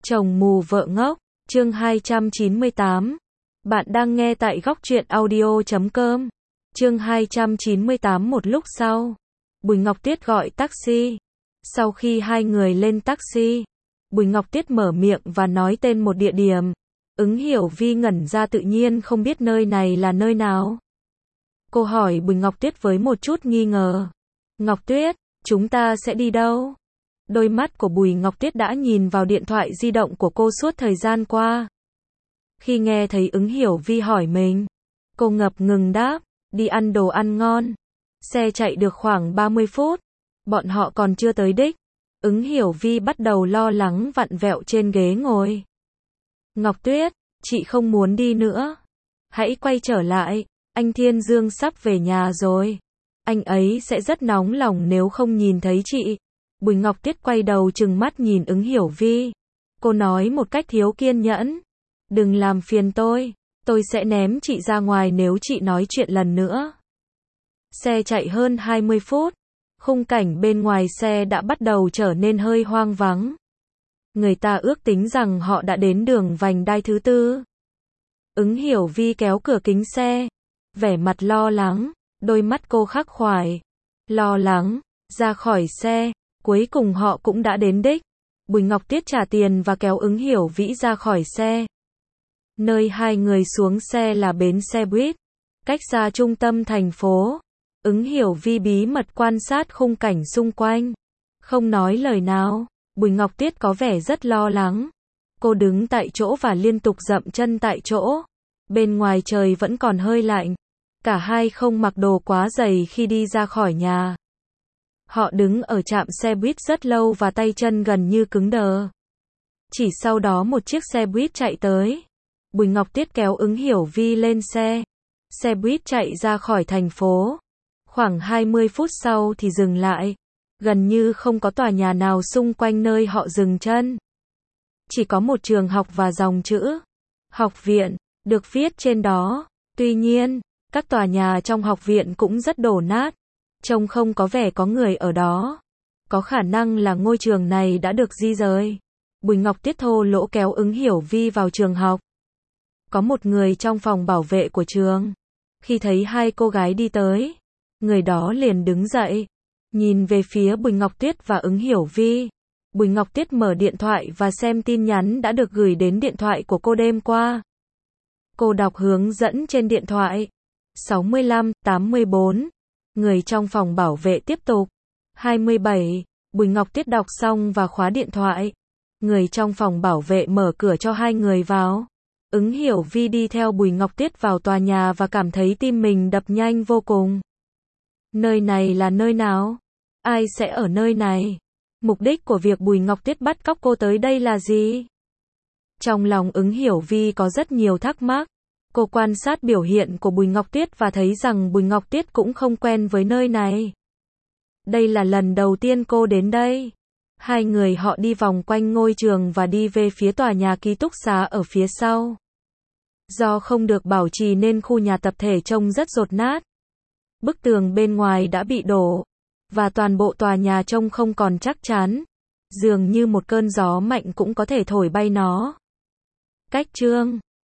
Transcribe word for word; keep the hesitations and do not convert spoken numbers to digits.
Chồng mù vợ ngốc, chương hai trăm chín mươi tám. Bạn đang nghe tại góc truyện audio chấm com. Chương hai trăm chín mươi tám. Một lúc sau, Bùi Ngọc Tuyết gọi taxi. Sau khi hai người lên taxi, Bùi Ngọc Tuyết mở miệng và nói tên một địa điểm. Ứng Hiểu Vi ngẩn ra, tự nhiên không biết nơi này là nơi nào. Cô hỏi Bùi Ngọc Tuyết với một chút nghi ngờ. Ngọc Tuyết, chúng ta sẽ đi đâu? Đôi mắt của Bùi Ngọc Tuyết đã nhìn vào điện thoại di động của cô suốt thời gian qua. Khi nghe thấy Ứng Hiểu Vi hỏi mình, cô ngập ngừng đáp, đi ăn đồ ăn ngon. Xe chạy được khoảng ba mươi phút, bọn họ còn chưa tới đích. Ứng Hiểu Vi bắt đầu lo lắng vặn vẹo trên ghế ngồi. Ngọc Tuyết, chị không muốn đi nữa. Hãy quay trở lại, anh Thiên Dương sắp về nhà rồi. Anh ấy sẽ rất nóng lòng nếu không nhìn thấy chị. Bùi Ngọc Tuyết quay đầu trừng mắt nhìn Ứng Hiểu Vi. Cô nói một cách thiếu kiên nhẫn. Đừng làm phiền tôi, tôi sẽ ném chị ra ngoài nếu chị nói chuyện lần nữa. Xe chạy hơn hai mươi phút. Khung cảnh bên ngoài xe đã bắt đầu trở nên hơi hoang vắng. Người ta ước tính rằng họ đã đến đường vành đai thứ tư. Ứng Hiểu Vi kéo cửa kính xe, vẻ mặt lo lắng, đôi mắt cô khắc khoải. Lo lắng, ra khỏi xe, cuối cùng họ cũng đã đến đích. Bùi Ngọc Tuyết trả tiền và kéo Ứng Hiểu Vi ra khỏi xe. Nơi hai người xuống xe là bến xe buýt, cách xa trung tâm thành phố. Ứng Hiểu Vi bí mật quan sát khung cảnh xung quanh, không nói lời nào. Bùi Ngọc Tuyết có vẻ rất lo lắng. Cô đứng tại chỗ và liên tục dậm chân tại chỗ. Bên ngoài trời vẫn còn hơi lạnh. Cả hai không mặc đồ quá dày khi đi ra khỏi nhà. Họ đứng ở trạm xe buýt rất lâu và tay chân gần như cứng đờ. Chỉ sau đó một chiếc xe buýt chạy tới. Bùi Ngọc Tuyết kéo Ứng Hiểu Vi lên xe. Xe buýt chạy ra khỏi thành phố. Khoảng hai mươi phút sau thì dừng lại. Gần như không có tòa nhà nào xung quanh nơi họ dừng chân. Chỉ có một trường học và dòng chữ học viện được viết trên đó. Tuy nhiên, các tòa nhà trong học viện cũng rất đổ nát. Trông không có vẻ có người ở đó. Có khả năng là ngôi trường này đã được di rời. Bùi Ngọc Tuyết thô lỗ kéo Ứng Hiểu Vi vào trường học. Có một người trong phòng bảo vệ của trường. Khi thấy hai cô gái đi tới, người đó liền đứng dậy, nhìn về phía Bùi Ngọc Tuyết và Ứng Hiểu Vi. Bùi Ngọc Tuyết mở điện thoại và xem tin nhắn đã được gửi đến điện thoại của cô đêm qua. Cô đọc hướng dẫn trên điện thoại. sáu mươi lăm, tám mươi bốn. Người trong phòng bảo vệ tiếp tục. hai mươi bảy. Bùi Ngọc Tuyết đọc xong và khóa điện thoại. Người trong phòng bảo vệ mở cửa cho hai người vào. Ứng Hiểu Vi đi theo Bùi Ngọc Tuyết vào tòa nhà và cảm thấy tim mình đập nhanh vô cùng. Nơi này là nơi nào? Ai sẽ ở nơi này? Mục đích của việc Bùi Ngọc Tuyết bắt cóc cô tới đây là gì? Trong lòng Ứng Hiểu Vi có rất nhiều thắc mắc. Cô quan sát biểu hiện của Bùi Ngọc Tuyết và thấy rằng Bùi Ngọc Tuyết cũng không quen với nơi này. Đây là lần đầu tiên cô đến đây. Hai người họ đi vòng quanh ngôi trường và đi về phía tòa nhà ký túc xá ở phía sau. Do không được bảo trì nên khu nhà tập thể trông rất dột nát. Bức tường bên ngoài đã bị đổ, và toàn bộ tòa nhà trông không còn chắc chắn. Dường như một cơn gió mạnh cũng có thể thổi bay nó. Cách chương